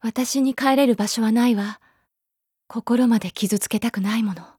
私に帰れる場所はないわ。心まで傷つけたくないもの。